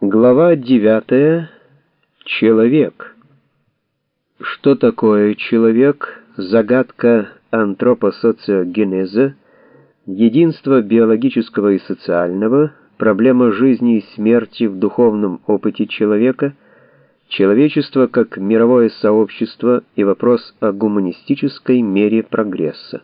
Глава 9. Человек. Что такое человек? Загадка антропосоциогенеза, единство биологического и социального, проблема жизни и смерти в духовном опыте человека, человечество как мировое сообщество и вопрос о гуманистической мере прогресса.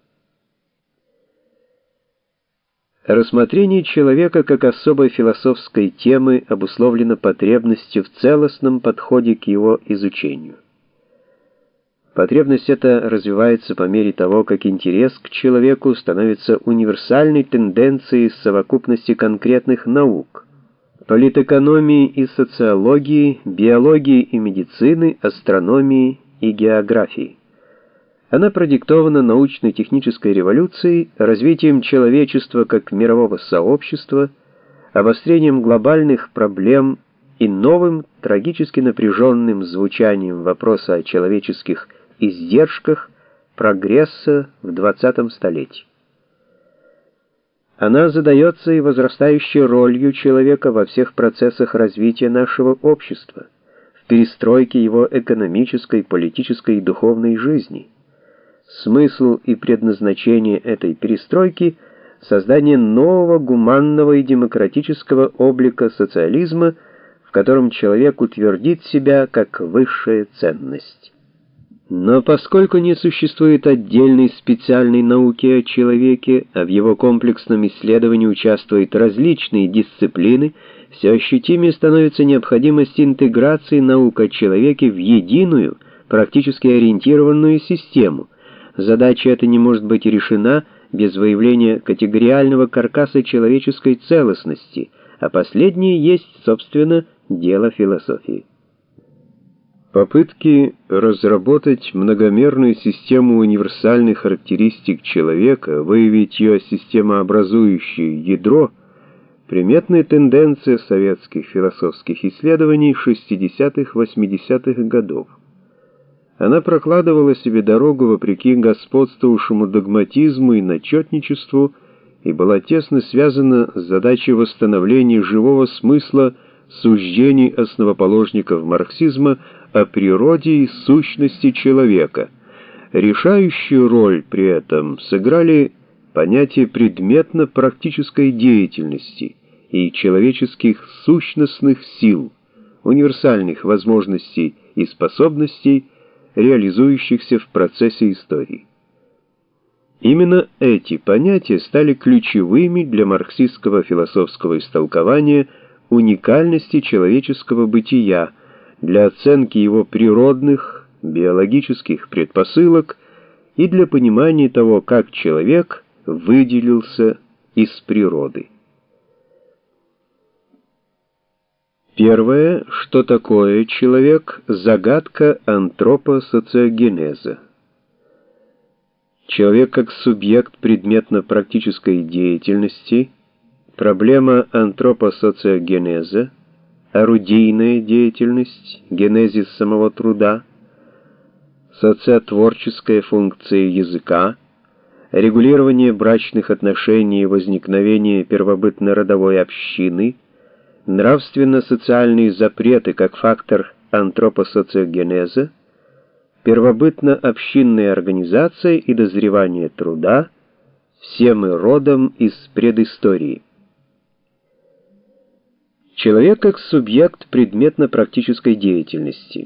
Рассмотрение человека как особой философской темы обусловлено потребностью в целостном подходе к его изучению. Потребность эта развивается по мере того, как интерес к человеку становится универсальной тенденцией совокупности конкретных наук: политэкономии и социологии, биологии и медицины, астрономии и географии. Она продиктована научно-технической революцией, развитием человечества как мирового сообщества, обострением глобальных проблем и новым трагически напряженным звучанием вопроса о человеческих издержках прогресса в 20 столетии. Она задается и возрастающей ролью человека во всех процессах развития нашего общества, в перестройке его экономической, политической и духовной жизни. Смысл и предназначение этой перестройки — создание нового гуманного и демократического облика социализма, в котором человек утвердит себя как высшая ценность. Но поскольку не существует отдельной специальной науки о человеке, а в его комплексном исследовании участвуют различные дисциплины, все ощутимее становится необходимость интеграции наук о человеке в единую, практически ориентированную систему. Задача эта не может быть решена без выявления категориального каркаса человеческой целостности, а последнее есть, собственно, дело философии. Попытки разработать многомерную систему универсальных характеристик человека, выявить ее системообразующее ядро — приметная тенденция советских философских исследований 60-80-х годов. Она прокладывала себе дорогу вопреки господствовавшему догматизму и начетничеству и была тесно связана с задачей восстановления живого смысла суждений основоположников марксизма о природе и сущности человека. Решающую роль при этом сыграли понятия предметно-практической деятельности и человеческих сущностных сил, универсальных возможностей и способностей, реализующихся в процессе истории. Именно эти понятия стали ключевыми для марксистского философского истолкования уникальности человеческого бытия, для оценки его природных, биологических предпосылок и для понимания того, как человек выделился из природы. Первое. Что такое человек? Загадка антропосоциогенеза. Человек как субъект предметно-практической деятельности, проблема антропосоциогенеза, орудийная деятельность, генезис самого труда, социотворческая функция языка, регулирование брачных отношений и возникновение первобытно-родовой общины, нравственно-социальные запреты как фактор антропосоциогенеза, первобытно-общинная организация и дозревание труда, все мы родом из предыстории. Человек как субъект предметно-практической деятельности.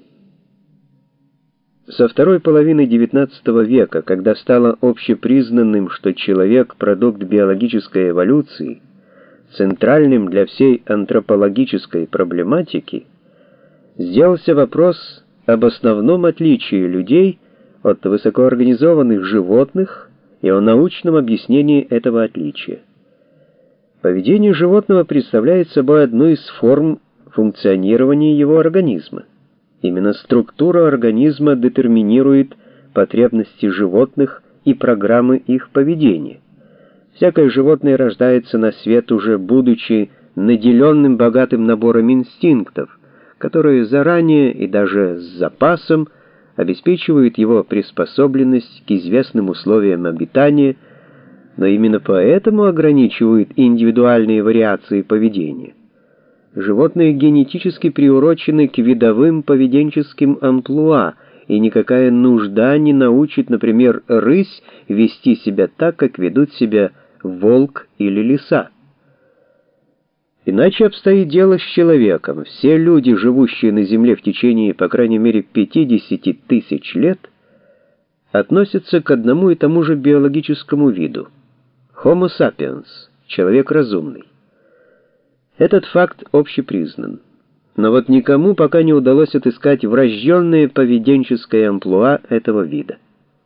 Со второй половины XIX века, когда стало общепризнанным, что человек — продукт биологической эволюции, центральным для всей антропологической проблематики, сделался вопрос об основном отличии людей от высокоорганизованных животных и о научном объяснении этого отличия. Поведение животного представляет собой одну из форм функционирования его организма. Именно структура организма детерминирует потребности животных и программы их поведения. Всякое животное рождается на свет уже будучи наделенным богатым набором инстинктов, которые заранее и даже с запасом обеспечивают его приспособленность к известным условиям обитания, но именно поэтому ограничивают индивидуальные вариации поведения. Животные генетически приурочены к видовым поведенческим амплуа, и никакая нужда не научит, например, рысь вести себя так, как ведут себя волк или лиса. Иначе обстоит дело с человеком. Все люди, живущие на Земле в течение, по крайней мере, 50 тысяч лет, относятся к одному и тому же биологическому виду — Homo sapiens, человек разумный. Этот факт общепризнан. Но вот никому пока не удалось отыскать врожденное поведенческое амплуа этого вида.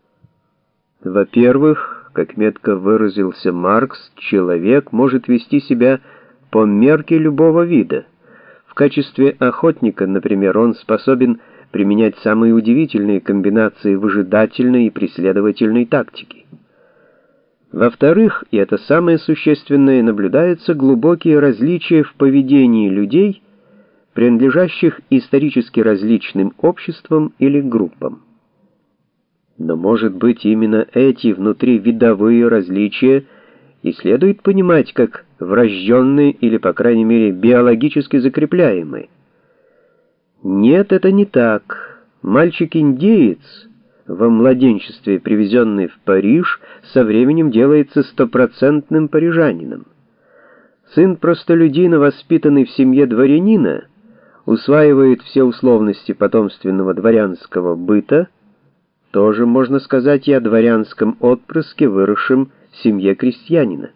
Во-первых, как метко выразился Маркс, человек может вести себя по мерке любого вида. В качестве охотника, например, он способен применять самые удивительные комбинации выжидательной и преследовательной тактики. Во-вторых, и это самое существенное, наблюдаются глубокие различия в поведении людей, принадлежащих исторически различным обществам или группам. Но, может быть, именно эти внутривидовые различия и следует понимать как врожденные или, по крайней мере, биологически закрепляемые. Нет, это не так. Мальчик-индеец, во младенчестве привезенный в Париж, со временем делается стопроцентным парижанином. Сын простолюдина, воспитанный в семье дворянина, усваивает все условности потомственного дворянского быта. Тоже можно сказать и о дворянском отпрыске, выросшем в семье крестьянина.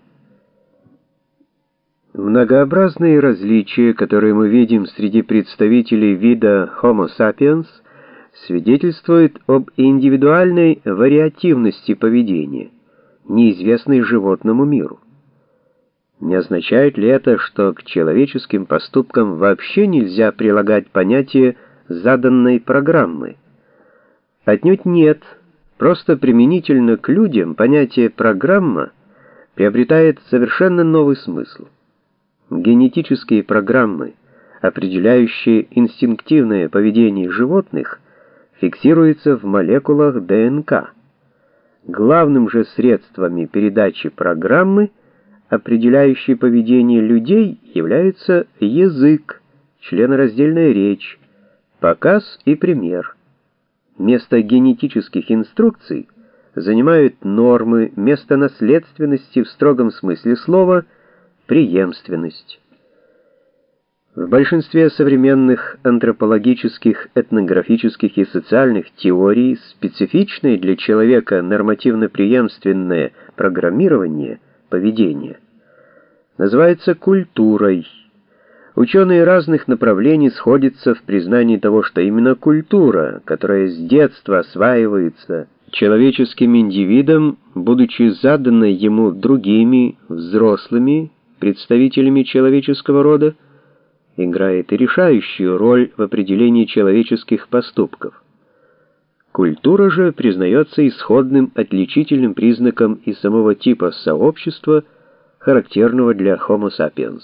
Многообразные различия, которые мы видим среди представителей вида Homo sapiens, свидетельствуют об индивидуальной вариативности поведения, неизвестной животному миру. Не означает ли это, что к человеческим поступкам вообще нельзя прилагать понятие заданной программы? Отнюдь нет. Просто применительно к людям понятие «программа» приобретает совершенно новый смысл. Генетические программы, определяющие инстинктивное поведение животных, фиксируются в молекулах ДНК. Главным же средствами передачи программы, определяющей поведение людей, являются язык, членораздельная речь, показ и пример. Место генетических инструкций занимают нормы, место наследственности в строгом смысле слова — преемственность. В большинстве современных антропологических, этнографических и социальных теорий специфичное для человека нормативно-преемственное программирование поведения называется культурой. Ученые разных направлений сходятся в признании того, что именно культура, которая с детства осваивается человеческим индивидом, будучи заданной ему другими, взрослыми, представителями человеческого рода, играет и решающую роль в определении человеческих поступков. Культура же признается исходным отличительным признаком и самого типа сообщества, характерного для Homo sapiens.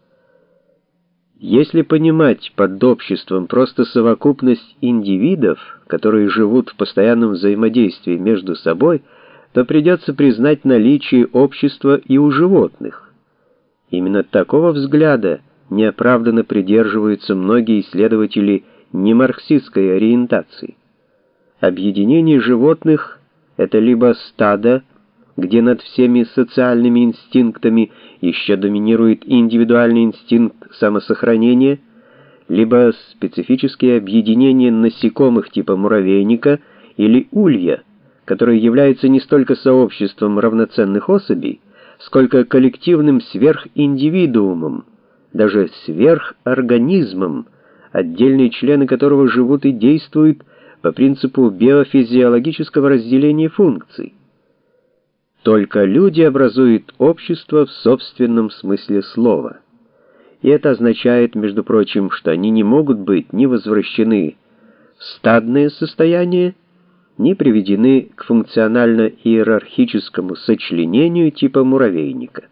Если понимать под обществом просто совокупность индивидов, которые живут в постоянном взаимодействии между собой, то придется признать наличие общества и у животных. Именно такого взгляда неоправданно придерживаются многие исследователи немарксистской ориентации. Объединение животных — это либо стадо, где над всеми социальными инстинктами еще доминирует индивидуальный инстинкт самосохранения, либо специфические объединения насекомых типа муравейника или улья, которые являются не столько сообществом равноценных особей, сколько коллективным сверхиндивидуумом, даже сверхорганизмом, отдельные члены которого живут и действуют по принципу биофизиологического разделения функций. Только люди образуют общество в собственном смысле слова. И это означает, между прочим, что они не могут быть ни возвращены в стадное состояние, ни приведены к функционально-иерархическому сочленению типа муравейника.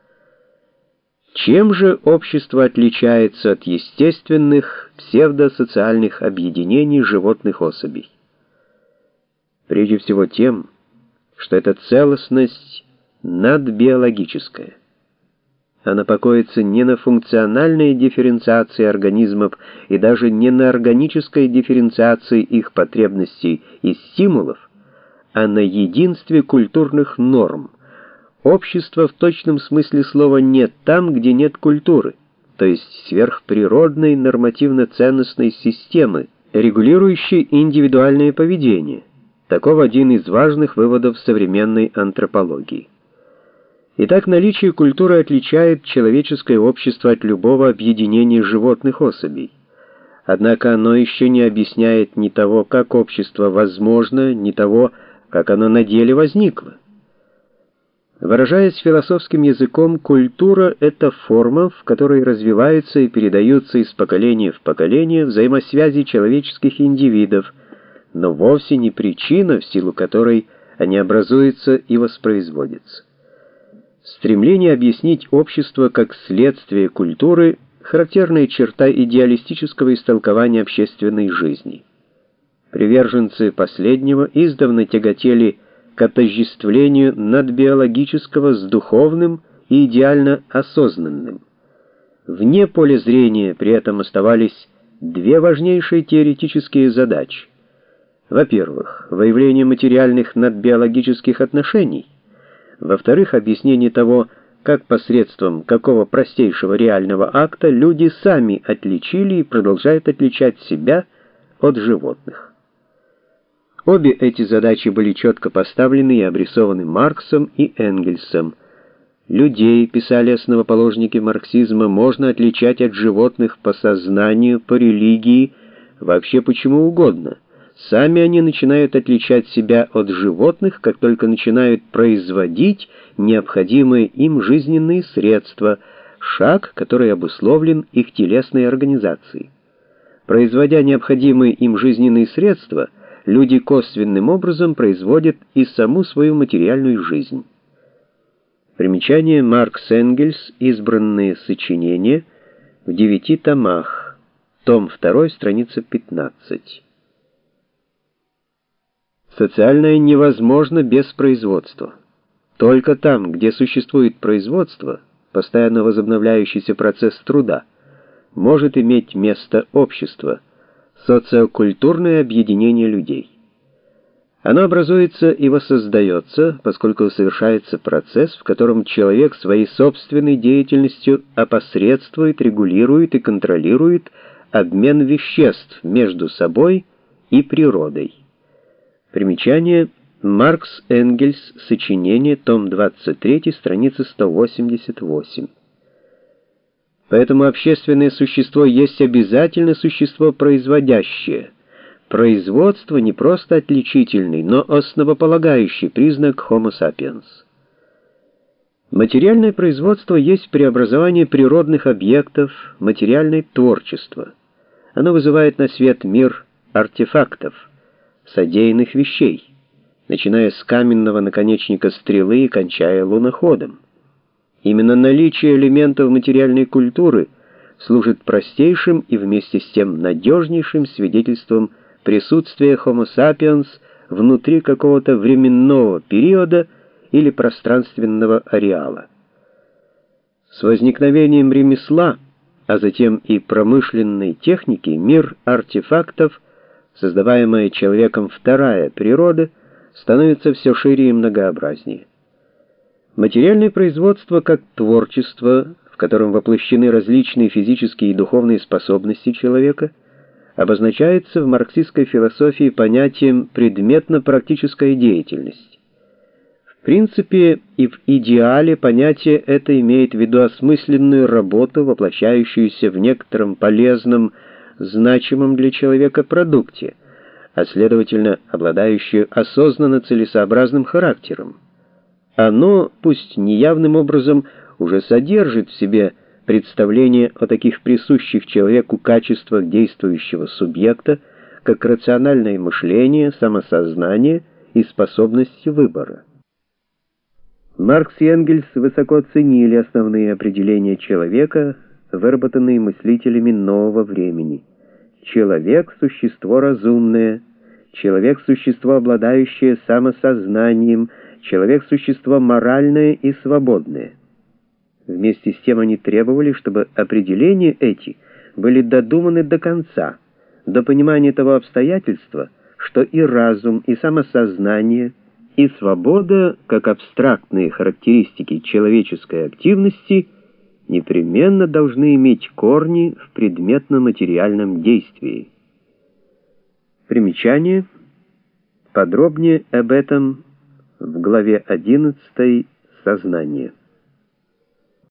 Чем же общество отличается от естественных псевдосоциальных объединений животных особей? Прежде всего тем, что эта целостность надбиологическая. Она покоится не на функциональной дифференциации организмов и даже не на органической дифференциации их потребностей и стимулов, а на единстве культурных норм. Общества в точном смысле слова нет там, где нет культуры, то есть сверхприродной нормативно-ценностной системы, регулирующей индивидуальное поведение. Таков один из важных выводов современной антропологии. Итак, наличие культуры отличает человеческое общество от любого объединения животных особей. Однако оно еще не объясняет ни того, как общество возможно, ни того, как оно на деле возникло. Выражаясь философским языком, культура — это форма, в которой развиваются и передаются из поколения в поколение взаимосвязи человеческих индивидов, но вовсе не причина, в силу которой они образуются и воспроизводятся. Стремление объяснить общество как следствие культуры — характерная черта идеалистического истолкования общественной жизни. Приверженцы последнего издавна тяготели к отождествлению надбиологического с духовным и идеально осознанным. Вне поля зрения при этом оставались две важнейшие теоретические задачи. Во-первых, выявление материальных надбиологических отношений. Во-вторых, объяснение того, как посредством какого простейшего реального акта люди сами отличили и продолжают отличать себя от животных. Обе эти задачи были четко поставлены и обрисованы Марксом и Энгельсом. Людей, писали основоположники марксизма, можно отличать от животных по сознанию, по религии, вообще почему угодно. Сами они начинают отличать себя от животных, как только начинают производить необходимые им жизненные средства, шаг, который обусловлен их телесной организацией. Производя необходимые им жизненные средства, люди косвенным образом производят и саму свою материальную жизнь. Примечание: Маркс-Энгельс. Избранные сочинения. В 9 томах. Том 2, страница 15. Социальное невозможно без производства. Только там, где существует производство, постоянно возобновляющийся процесс труда, может иметь место общество, социокультурное объединение людей. Оно образуется и воссоздается, поскольку совершается процесс, в котором человек своей собственной деятельностью опосредствует, регулирует и контролирует обмен веществ между собой и природой. Примечание: Маркс, Энгельс. Сочинение. Том 23, страница 188. Поэтому общественное существо есть обязательно существо производящее. Производство не просто отличительный, но основополагающий признак Homo sapiens. Материальное производство есть преобразование природных объектов, материальное творчество. Оно вызывает на свет мир артефактов, содеянных вещей, начиная с каменного наконечника стрелы и кончая луноходом. Именно наличие элементов материальной культуры служит простейшим и вместе с тем надежнейшим свидетельством присутствия Homo sapiens внутри какого-то временного периода или пространственного ареала. С возникновением ремесла, а затем и промышленной техники, мир артефактов, создаваемая человеком вторая природа, становится все шире и многообразнее. Материальное производство как творчество, в котором воплощены различные физические и духовные способности человека, обозначается в марксистской философии понятием предметно-практическая деятельность. В принципе и в идеале понятие это имеет в виду осмысленную работу, воплощающуюся в некотором полезном, значимом для человека продукте, а следовательно, обладающую осознанно целесообразным характером. Оно, пусть неявным образом, уже содержит в себе представление о таких присущих человеку качествах действующего субъекта, как рациональное мышление, самосознание и способность выбора. Маркс и Энгельс высоко ценили основные определения человека, выработанные мыслителями нового времени. Человек — существо разумное, человек — существо, обладающее самосознанием, человек — существо моральное и свободное. Вместе с тем они требовали, чтобы определения эти были додуманы до конца, до понимания того обстоятельства, что и разум, и самосознание, и свобода, как абстрактные характеристики человеческой активности, непременно должны иметь корни в предметно-материальном действии. Примечание. Подробнее об этом в главе 11 «Сознание».